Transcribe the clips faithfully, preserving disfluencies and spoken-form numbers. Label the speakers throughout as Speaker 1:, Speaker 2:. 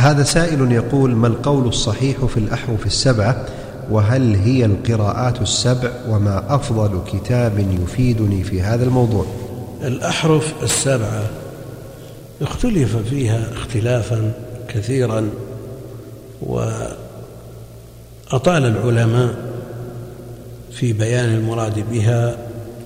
Speaker 1: هذا سائل يقول: ما القول الصحيح في الأحرف السبعة؟ وهل هي القراءات السبع؟ وما أفضل كتاب يفيدني في هذا الموضوع؟
Speaker 2: الأحرف السبعة اختلف فيها اختلافا كثيرا، وأطال العلماء في بيان المراد بها،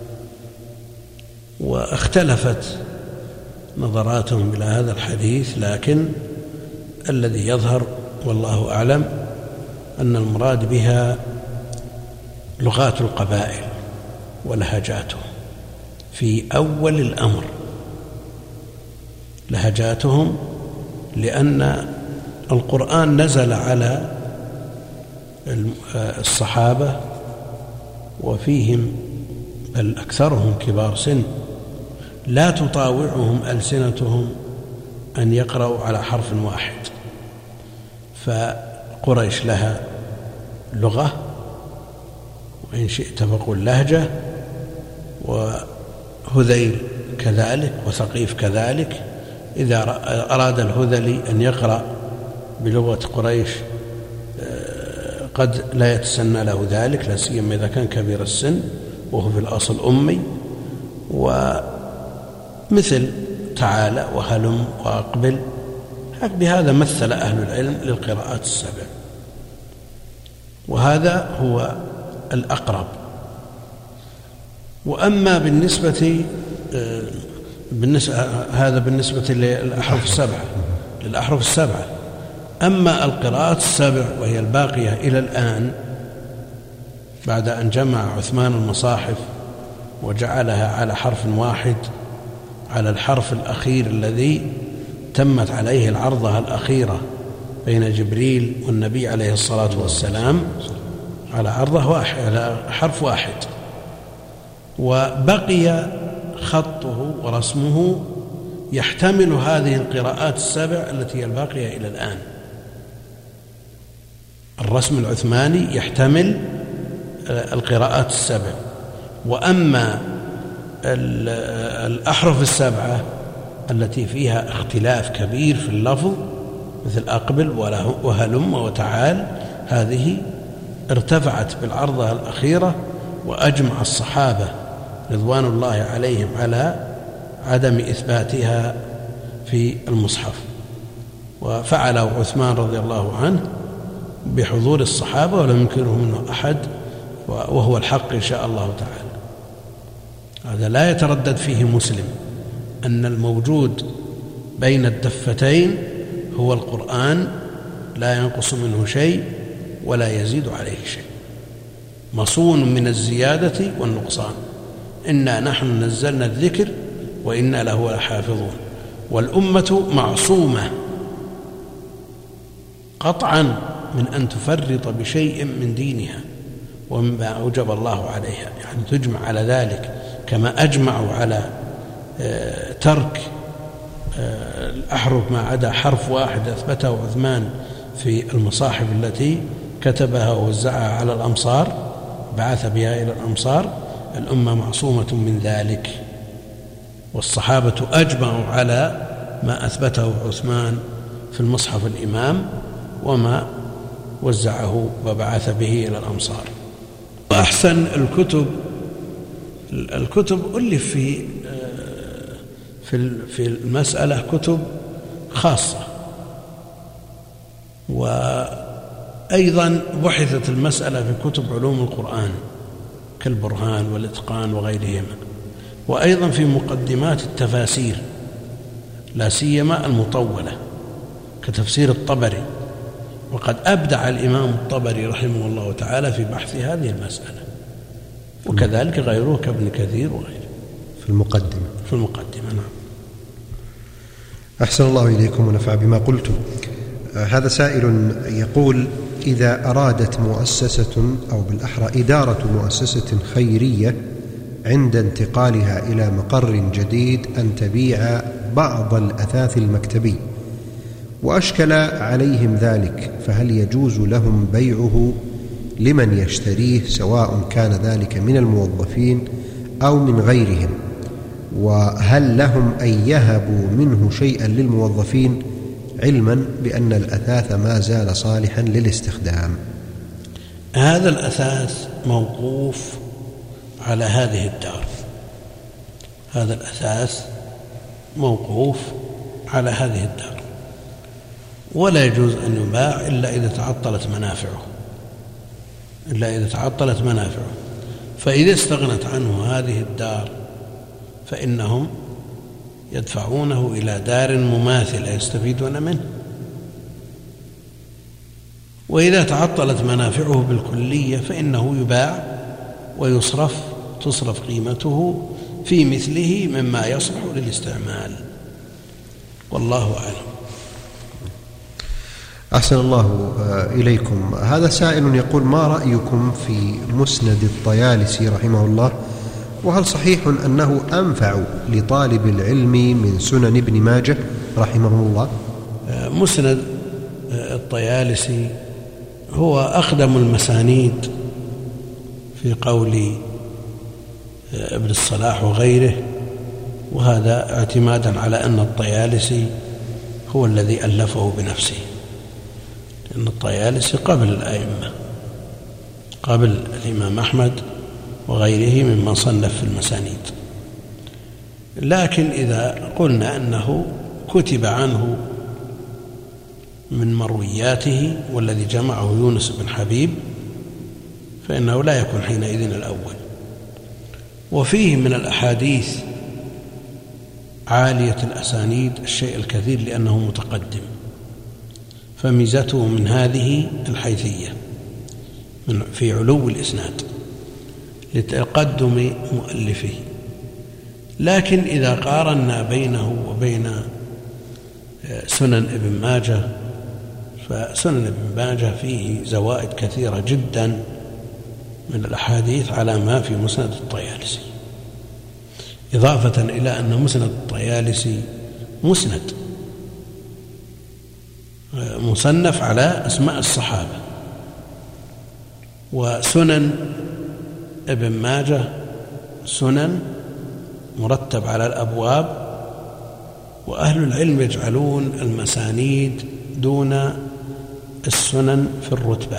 Speaker 2: واختلفت نظراتهم إلى هذا الحديث، لكن الذي يظهر والله أعلم أن المراد بها لغات القبائل ولهجاتهم في أول الأمر، لهجاتهم، لأن القرآن نزل على الصحابة وفيهم بل أكثرهم كبار سن، لا تطاوعهم ألسنتهم أن يقرأوا على حرف واحد، فقريش لها لغة، وإن شئت فقل لهجة، وهذيل كذلك، وثقيف كذلك. إذا أراد الهذلي أن يقرأ بلغة قريش قد لا يتسنى له ذلك، لا سيما إذا كان كبير السن وهو في الأصل أمي. ومثل تعالى وهلم وأقبل، بهذا مثل أهل العلم للقراءات السبع، وهذا هو الأقرب. وأما بالنسبة بالنسبة هذا بالنسبة للأحرف السبعة للأحرف السبعة أما القراءات السبع وهي الباقية إلى الآن، بعد أن جمع عثمان المصاحف وجعلها على حرف واحد، على الحرف الأخير الذي تمت عليه العرضة الأخيرة بين جبريل والنبي عليه الصلاة والسلام، على عرضة واحد، على حرف واحد، وبقي خطه ورسمه يحتمل هذه القراءات السبع التي هي الباقية إلى الآن. الرسم العثماني يحتمل القراءات السبع. وأما الأحرف السبعة التي فيها اختلاف كبير في اللفظ مثل أقبل وهلم وتعال، هذه ارتفعت بالعرضة الأخيرة، وأجمع الصحابة رضوان الله عليهم على عدم إثباتها في المصحف، وفعله عثمان رضي الله عنه بحضور الصحابة ولم ينكره منه أحد، وهو الحق إن شاء الله تعالى. هذا لا يتردد فيه مسلم، أن الموجود بين الدفتين هو القرآن، لا ينقص منه شيء ولا يزيد عليه شيء، مصون من الزيادة والنقصان. إنا نحن نزلنا الذكر وإنا له لحافظون. والأمة معصومة قطعا من أن تفرط بشيء من دينها ومما أوجب الله عليها، يعني تجمع على ذلك، كما أجمعوا على ترك الأحرف ما عدا حرف واحد أثبته عثمان في المصاحف التي كتبها ووزعها على الأمصار، بعث بها إلى الأمصار. الأمة معصومة من ذلك، والصحابة أجمعوا على ما أثبته عثمان في المصحف الإمام وما وزعه وبعث به إلى الأمصار. وأحسن الكتب الكتب ألف في في المسألة كتب خاصة، وأيضا بحثت المسألة في كتب علوم القرآن كالبرهان والإتقان وغيرهما، وأيضا في مقدمات التفاسير، لا سيما المطولة كتفسير الطبري، وقد أبدع الإمام الطبري رحمه الله تعالى في بحث هذه المسألة، وكذلك غيره كابن كثير وغيره
Speaker 1: في المقدمة
Speaker 2: في المقدمة نعم.
Speaker 1: أحسن الله إليكم ونفع بما قلتم. هذا سائل يقول: إذا أرادت مؤسسة أو بالأحرى إدارة مؤسسة خيرية عند انتقالها إلى مقر جديد أن تبيع بعض الأثاث المكتبي وأشكل عليهم ذلك، فهل يجوز لهم بيعه لمن يشتريه سواء كان ذلك من الموظفين أو من غيرهم؟ وهل لهم أن يهبوا منه شيئا للموظفين علما بأن الأثاث ما زال صالحا للاستخدام؟
Speaker 2: هذا الأثاث موقوف على هذه الدار، هذا الأثاث موقوف على هذه الدار، ولا يجوز أن يباع إلا إذا تعطلت منافعه، إلا إذا تعطلت منافعه. فإذا استغنت عنه هذه الدار فإنهم يدفعونه إلى دار مماثلة يستفيدون منه. وإذا تعطلت منافعه بالكلية فإنه يباع ويصرف، تصرف قيمته في مثله مما يصلح للاستعمال، والله أعلم.
Speaker 1: أحسن الله إليكم. هذا سائل يقول: ما رأيكم في مسند الطيالسي رحمه الله، وهل صحيح أنه أنفع لطالب العلم من سنن ابن ماجه رحمه الله؟
Speaker 2: مسند الطيالسي هو أقدم المسانيد في قول ابن الصلاح وغيره، وهذا اعتمادا على أن الطيالسي هو الذي ألفه بنفسه، لأن الطيالسي قبل الأئمة، قبل الإمام أحمد وغيره ممن صنف في المسانيد. لكن إذا قلنا أنه كتب عنه من مروياته والذي جمعه يونس بن حبيب فإنه لا يكون حينئذ الأول. وفيه من الأحاديث عالية الأسانيد الشيء الكثير لأنه متقدم، فميزته من هذه الحيثية من في علو الإسناد لتقدم مؤلفه. لكن إذا قارنا بينه وبين سنن ابن ماجه فسنن ابن ماجه فيه زوائد كثيرة جدا من الأحاديث على ما في مسند الطيالسي، إضافة إلى أن مسند الطيالسي مسند مصنف على أسماء الصحابة، وسنن ابن ماجه سنن مرتب على الأبواب، وأهل العلم يجعلون المسانيد دون السنن في الرتبة.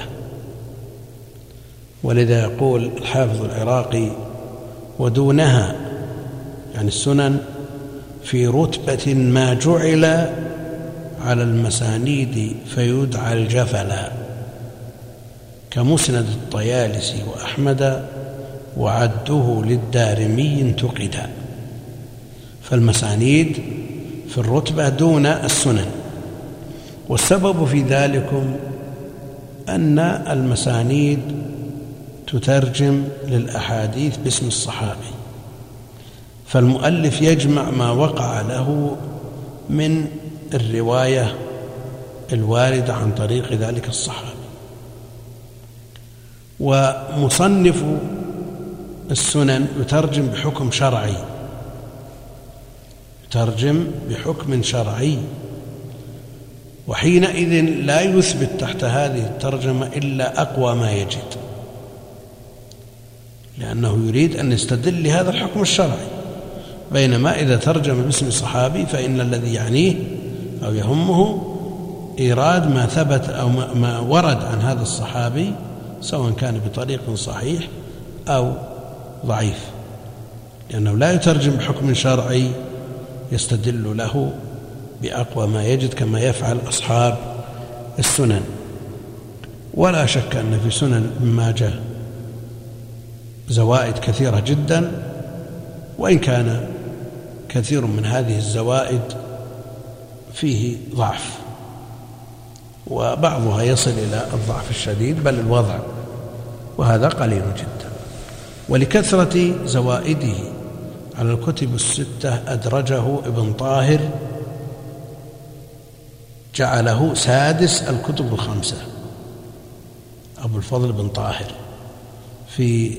Speaker 2: ولذا يقول الحافظ العراقي: ودونها، يعني السنن في رتبة ما جعل على المسانيد فيدعى الجفلا، كمسند الطيالسي وأحمد وعده للدارمي انتقدا. فالمسانيد في الرتبة دون السنن، والسبب في ذلك أن المسانيد تترجم للأحاديث باسم الصحابي، فالمؤلف يجمع ما وقع له من الرواية الواردة عن طريق ذلك الصحابي. ومصنف السنن يترجم بحكم شرعي، يترجم بحكم شرعي، وحينئذ لا يثبت تحت هذه الترجمة إلا أقوى ما يجد، لأنه يريد أن يستدل لهذا الحكم الشرعي. بينما إذا ترجم باسم صحابي فإن الذي يعنيه أو يهمه إيراد ما ثبت أو ما ورد عن هذا الصحابي، سواء كان بطريق صحيح أو ضعيف، لأنه لا يترجم بحكم شرعي يستدل له بأقوى ما يجد كما يفعل أصحاب السنن. ولا شك أن في سنن ابن ماجه زوائد كثيرة جدا، وإن كان كثير من هذه الزوائد فيه ضعف، وبعضها يصل إلى الضعف الشديد بل الوضع، وهذا قليل جدا. ولكثرة زوائده على الكتب الستة أدرجه ابن طاهر، جعله سادس الكتب الخمسة، أبو الفضل بن طاهر في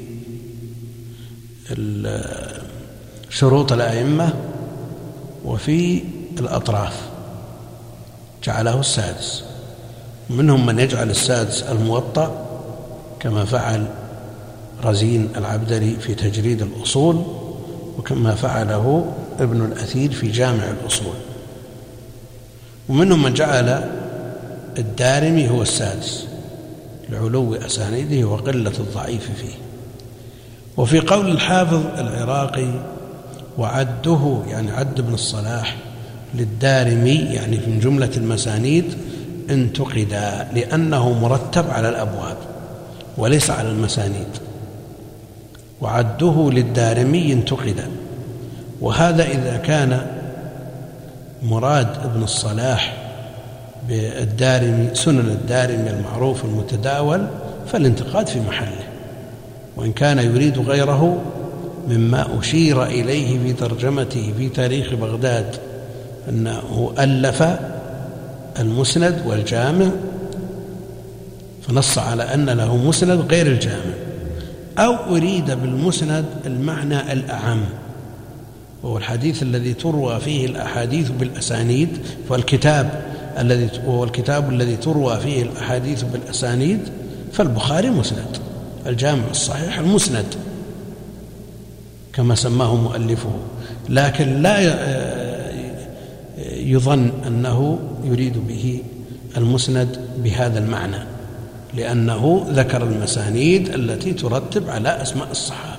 Speaker 2: شروط الأئمة وفي الأطراف جعله السادس. منهم من يجعل السادس الموطأ كما فعل رزين العبدري في تجريد الأصول، وكما فعله ابن الأثير في جامع الأصول. ومنهم من جعل الدارمي هو السادس لعلو أسانيده وقلة الضعيف فيه. وفي قول الحافظ العراقي وعده يعني عد ابن الصلاح للدارمي يعني من جملة المسانيد انتقدا لأنه مرتب على الأبواب وليس على المسانيد، وعده للدارمي انتقدا. وهذا إذا كان مراد ابن الصلاح بالدارمي سنن الدارمي المعروف المتداول فالانتقاد في محله، وإن كان يريد غيره مما أشير إليه في ترجمته في تاريخ بغداد أنه ألف المسند والجامع، فنص على أن له مسند غير الجامع، أو أريد بالمسند المعنى الأعم وهو الحديث الذي تروى فيه الأحاديث بالأسانيد، والكتاب الذي وهو الكتاب الذي تروى فيه الأحاديث بالأسانيد فالبخاري مسند، الجامع الصحيح المسند كما سماه مؤلفه، لكن لا يظن أنه يريد به المسند بهذا المعنى، لأنه ذكر المسانيد التي ترتب على أسماء الصحابة،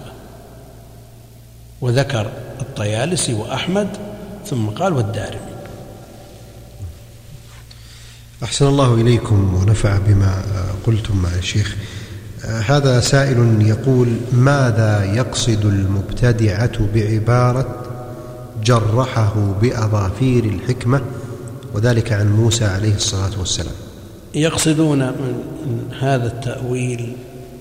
Speaker 2: وذكر الطيالسي وأحمد ثم قال والدارمي.
Speaker 1: أحسن الله إليكم ونفع بما قلتم مع الشيخ. هذا سائل يقول: ماذا يقصد المبتدعة بعبارة جرحه بأظافير الحكمة وذلك عن موسى عليه الصلاة والسلام؟
Speaker 2: يقصدون من هذا التأويل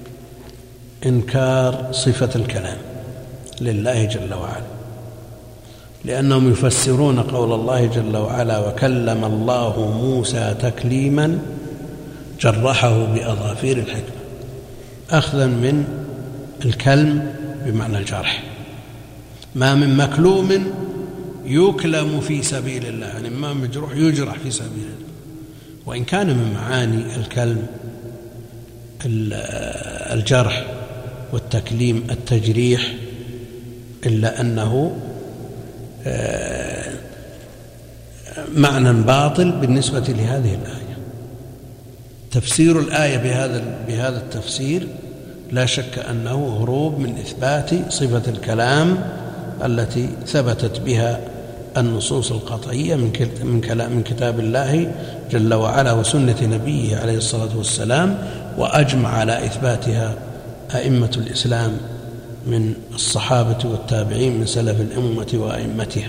Speaker 2: إنكار صفة الكلام لله جل وعلا، لأنهم يفسرون قول الله جل وعلا وكلم الله موسى تكليما جرحه بأظافير الحكمة، أخذا من الكلم بمعنى الجرح. ما من مكلوم يكلم في سبيل الله، يعني ما مجروح يجرح في سبيل الله، وإن كان من معاني الكلم الجرح والتكليم التجريح، إلا أنه معنى باطل بالنسبة لهذه الآية. تفسير الآية بهذا بهذا التفسير لا شك أنه هروب من إثبات صفة الكلام التي ثبتت بها النصوص القطعية من كلام من كتاب الله جل وعلا وسنة نبيه عليه الصلاة والسلام، وأجمع على إثباتها أئمة الإسلام من الصحابة والتابعين من سلف الأمة وأئمتها.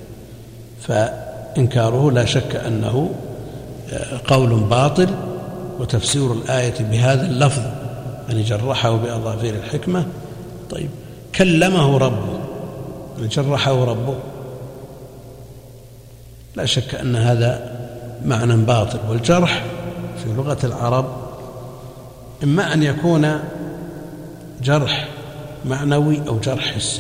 Speaker 2: فإنكاره لا شك أنه قول باطل، وتفسير الآية بهذا اللفظ يعني جرحه بأظافير الحكمة. طيب كلمه ربه يعني جرحه ربه، لا شك أن هذا معنى باطل. والجرح في لغة العرب إما أن يكون جرح معنوي أو جرح حسي.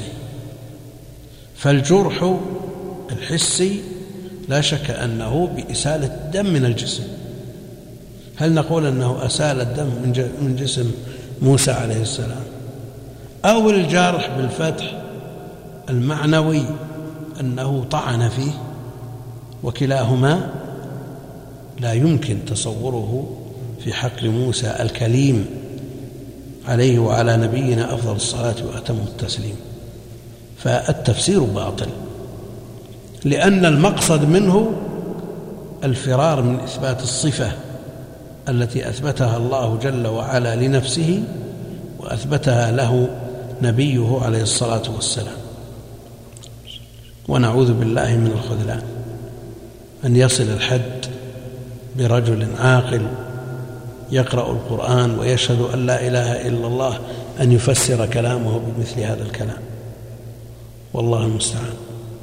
Speaker 2: فالجرح الحسي لا شك أنه بإسالة الدم من الجسم. هل نقول أنه أسال الدم من جسم موسى عليه السلام، أو الجارح بالفتح المعنوي أنه طعن فيه؟ وكلاهما لا يمكن تصوره في حق موسى الكليم عليه وعلى نبينا أفضل الصلاة وأتم التسليم. فالتفسير باطل، لأن المقصد منه الفرار من إثبات الصفة التي أثبتها الله جل وعلا لنفسه وأثبتها له نبيه عليه الصلاة والسلام. ونعوذ بالله من الخذلان أن يصل الحد برجل عاقل يقرأ القرآن ويشهد أن لا إله إلا الله أن يفسر كلامه بمثل هذا الكلام، والله المستعان.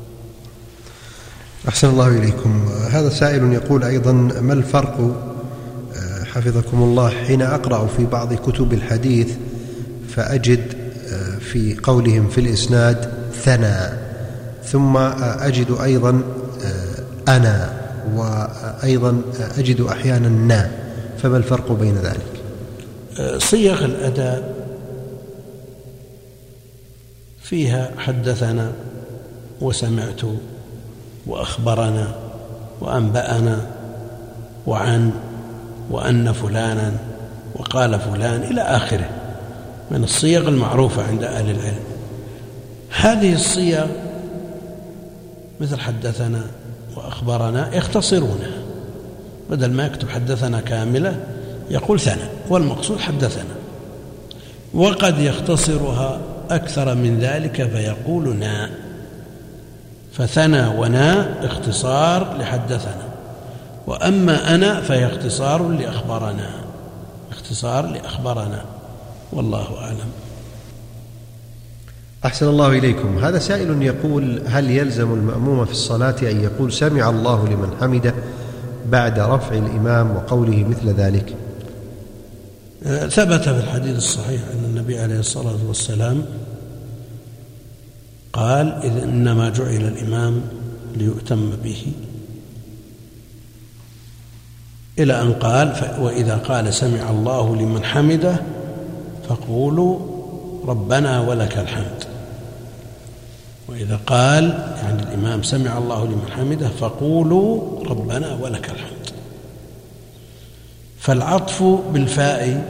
Speaker 1: أحسن الله إليكم. هذا سائل يقول أيضا: ما الفرق حفظكم الله حين أقرأ في بعض كتب الحديث فأجد في قولهم في الإسناد ثنى، ثم أجد أيضا أنا، وأيضا أجد أحيانا نا، فما الفرق بين ذلك؟
Speaker 2: صيغ الأداء فيها حدثنا وسمعت وأخبرنا وأنبأنا وعن وأن فلانا وقال فلان إلى آخره من الصيغ المعروفة عند أهل العلم. هذه الصيغ مثل حدثنا وأخبرنا يختصرونها، بدل ما يكتب حدثنا كاملة يقول ثنى، والمقصود حدثنا. وقد يختصرها أكثر من ذلك فيقول نا، فثنى ونا اختصار لحدثنا، وأما أنا فهي اختصار لأخبرنا، اختصار لأخبرنا، والله أعلم.
Speaker 1: أحسن الله إليكم. هذا سائل يقول: هل يلزم المأموم في الصلاة أن يقول سمع الله لمن حمده بعد رفع الإمام وقوله مثل ذلك؟
Speaker 2: ثبت في الحديث الصحيح أن النبي عليه الصلاة والسلام قال: إذ إنما جعل الإمام ليؤتم به، إلى أن قال: وإذا قال سمع الله لمن حمده فقولوا ربنا ولك الحمد. وإذا قال يعني الإمام سمع الله لمن حمده فقولوا ربنا ولك الحمد. فالعطف بالفاء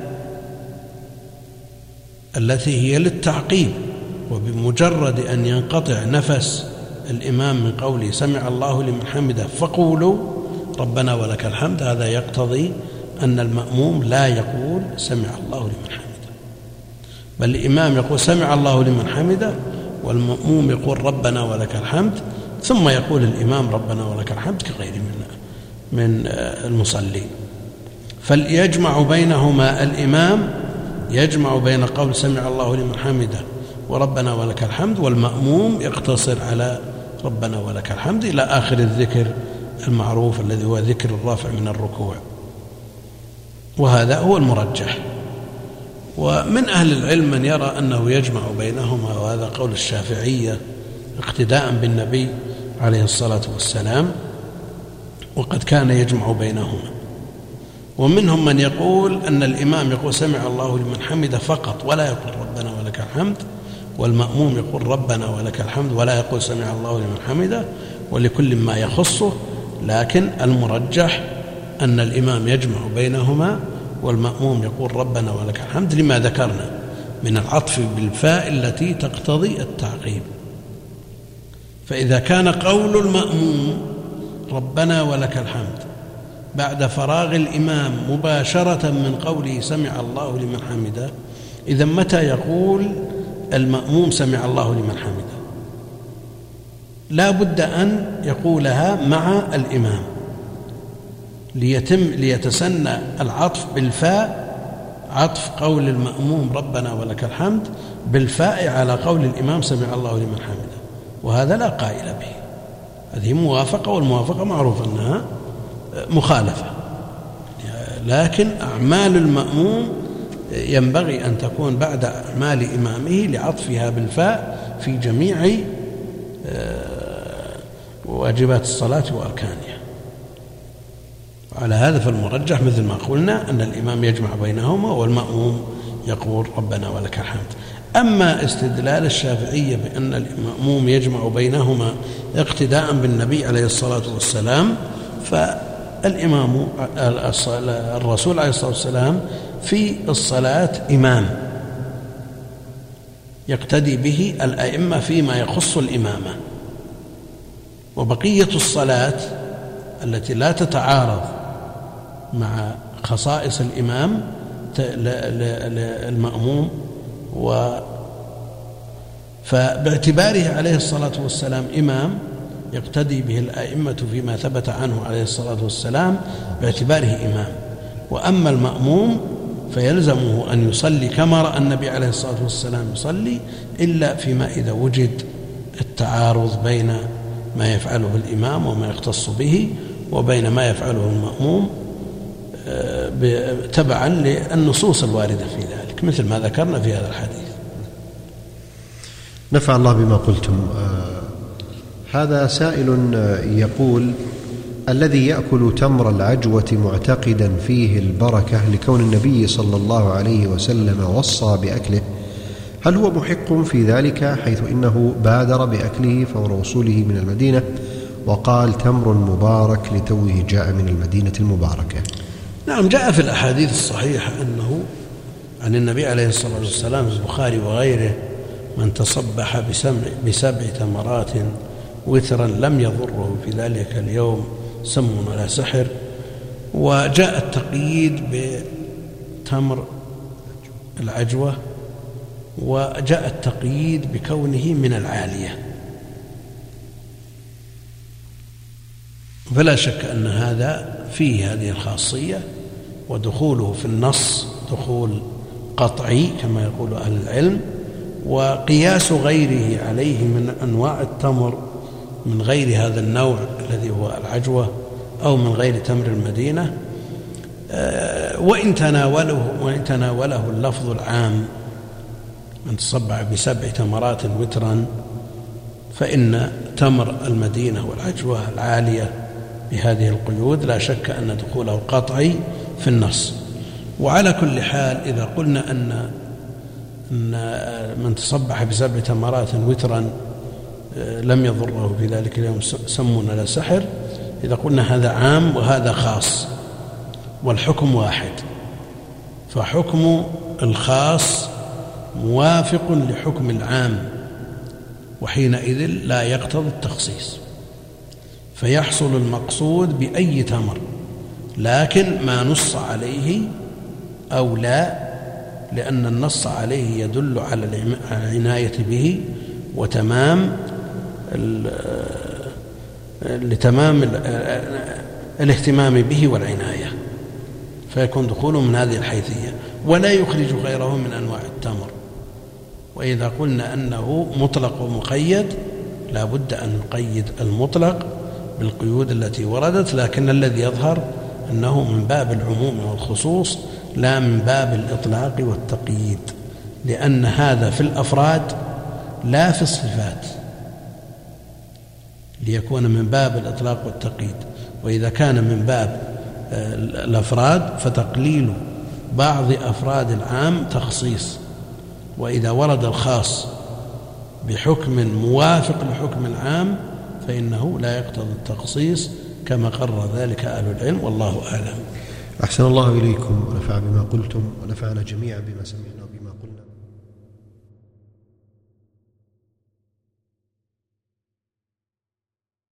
Speaker 2: التي هي للتعقيب، وبمجرد أن ينقطع نفس الإمام من قوله سمع الله لمن حمده فقولوا ربنا ولك الحمد، هذا يقتضي أن المأموم لا يقول سمع الله لمن حمده، بل الإمام يقول سمع الله لمن حمده والمأموم يقول ربنا ولك الحمد، ثم يقول الإمام ربنا ولك الحمد كغير من من المصلين. فليجمع بينهما الإمام، يجمع بين قول سمع الله لمن حمده وربنا ولك الحمد، والمأموم يقتصر على ربنا ولك الحمد إلى آخر الذكر المعروف الذي هو ذكر الرفع من الركوع، وهذا هو المرجح. ومن أهل العلم من يرى أنه يجمع بينهما، وهذا قول الشافعية اقتداء بالنبي عليه الصلاة والسلام، وقد كان يجمع بينهما. ومنهم من يقول أن الإمام يقول سمع الله لمن حمده فقط ولا يقول ربنا ولك الحمد، والمأموم يقول ربنا ولك الحمد ولا يقول سمع الله لمن حمده، ولكل ما يخصه. لكن المرجح أن الإمام يجمع بينهما والمأموم يقول ربنا ولك الحمد، لما ذكرنا من العطف بالفاء التي تقتضي التعقيب. فإذا كان قول المأموم ربنا ولك الحمد بعد فراغ الإمام مباشرة من قوله سمع الله لمن حمده، إذا متى يقول المأموم سمع الله لمن حمده؟ لا بد أن يقولها مع الإمام ليتم ليتسنى العطف بالفاء، عطف قول المأموم ربنا ولك الحمد بالفاء على قول الإمام سمع الله لمن حمده، وهذا لا قائل به. هذه موافقة، والموافقة معروف أنها مخالفة، لكن أعمال المأموم ينبغي أن تكون بعد أعمال إمامه لعطفها بالفاء في جميع واجبات الصلاة وأركانها. على هذا فالمرجح مثل ما قلنا أن الإمام يجمع بينهما والمأموم يقول ربنا ولك الحمد. أما استدلال الشافعية بأن المأموم يجمع بينهما اقتداء بالنبي عليه الصلاة والسلام، فالإمام الرسول عليه الصلاة والسلام في الصلاة إمام يقتدي به الأئمة فيما يخص الإمامة، وبقية الصلاة التي لا تتعارض مع خصائص الإمام المأموم، و فباعتباره عليه الصلاة والسلام إمام يقتدي به الأئمة فيما ثبت عنه عليه الصلاة والسلام باعتباره إمام. وأما المأموم فيلزمه أن يصلي كما رأى النبي عليه الصلاة والسلام يصلي، إلا فيما إذا وجد التعارض بين ما يفعله الإمام وما يختص به وبين ما يفعله المأموم تبعا للنصوص الواردة في ذلك، مثل ما ذكرنا في هذا الحديث.
Speaker 1: نفع الله بما قلتم. هذا سائل يقول: الذي يأكل تمر العجوة معتقدا فيه البركة لكون النبي صلى الله عليه وسلم وصى بأكله، هل هو محق في ذلك حيث إنه بادر بأكله فور وصوله من المدينة وقال تمر مبارك لتوه جاء من المدينة المباركة.
Speaker 2: نعم، جاء في الأحاديث الصحيحة أنه عن النبي عليه الصلاة والسلام في البخاري وغيره: من تصبح بسبع تمرات وترا لم يضره في ذلك اليوم سم ولا سحر. وجاء التقييد بتمر العجوة، وجاء التقييد بكونه من العالية. فلا شك أن هذا فيه هذه الخاصية، ودخوله في النص دخول قطعي كما يقول أهل العلم. وقياس غيره عليه من أنواع التمر من غير هذا النوع الذي هو العجوة أو من غير تمر المدينة، وإن تناوله, وإن تناوله اللفظ العام من تصبح بسبع تمرات وترا، فإن تمر المدينة والعجوة العالية بهذه القيود لا شك أن دخوله قطعي في النص. وعلى كل حال إذا قلنا أن من تصبح بسبع تمرات وترا لم يضره في ذلك اليوم سم ولا سحر، إذا قلنا هذا عام وهذا خاص والحكم واحد، فحكم الخاص موافق لحكم العام، وحينئذ لا يقتضي التخصيص، فيحصل المقصود بأي تمر، لكن ما نص عليه أو لا، لأن النص عليه يدل على العناية به وتمام لتمام الاهتمام به والعناية، فيكون دخوله من هذه الحيثية ولا يخرج غيره من أنواع التمر. وإذا قلنا أنه مطلق ومقيد لا بد أن نقيد المطلق بالقيود التي وردت، لكن الذي يظهر أنه من باب العموم والخصوص لا من باب الإطلاق والتقييد، لأن هذا في الأفراد لا في الصفات، ليكون من باب الإطلاق والتقييد. وإذا كان من باب الأفراد فتقليل بعض أفراد العام تخصيص، وإذا ورد الخاص بحكم موافق لحكم العام فإنه لا يقتضي التخصيص كما قرر ذلك أهل العلم، والله أعلم.
Speaker 1: أحسن الله إليكم ونفع بما قلتم ونفعنا جميعا بما سمعنا.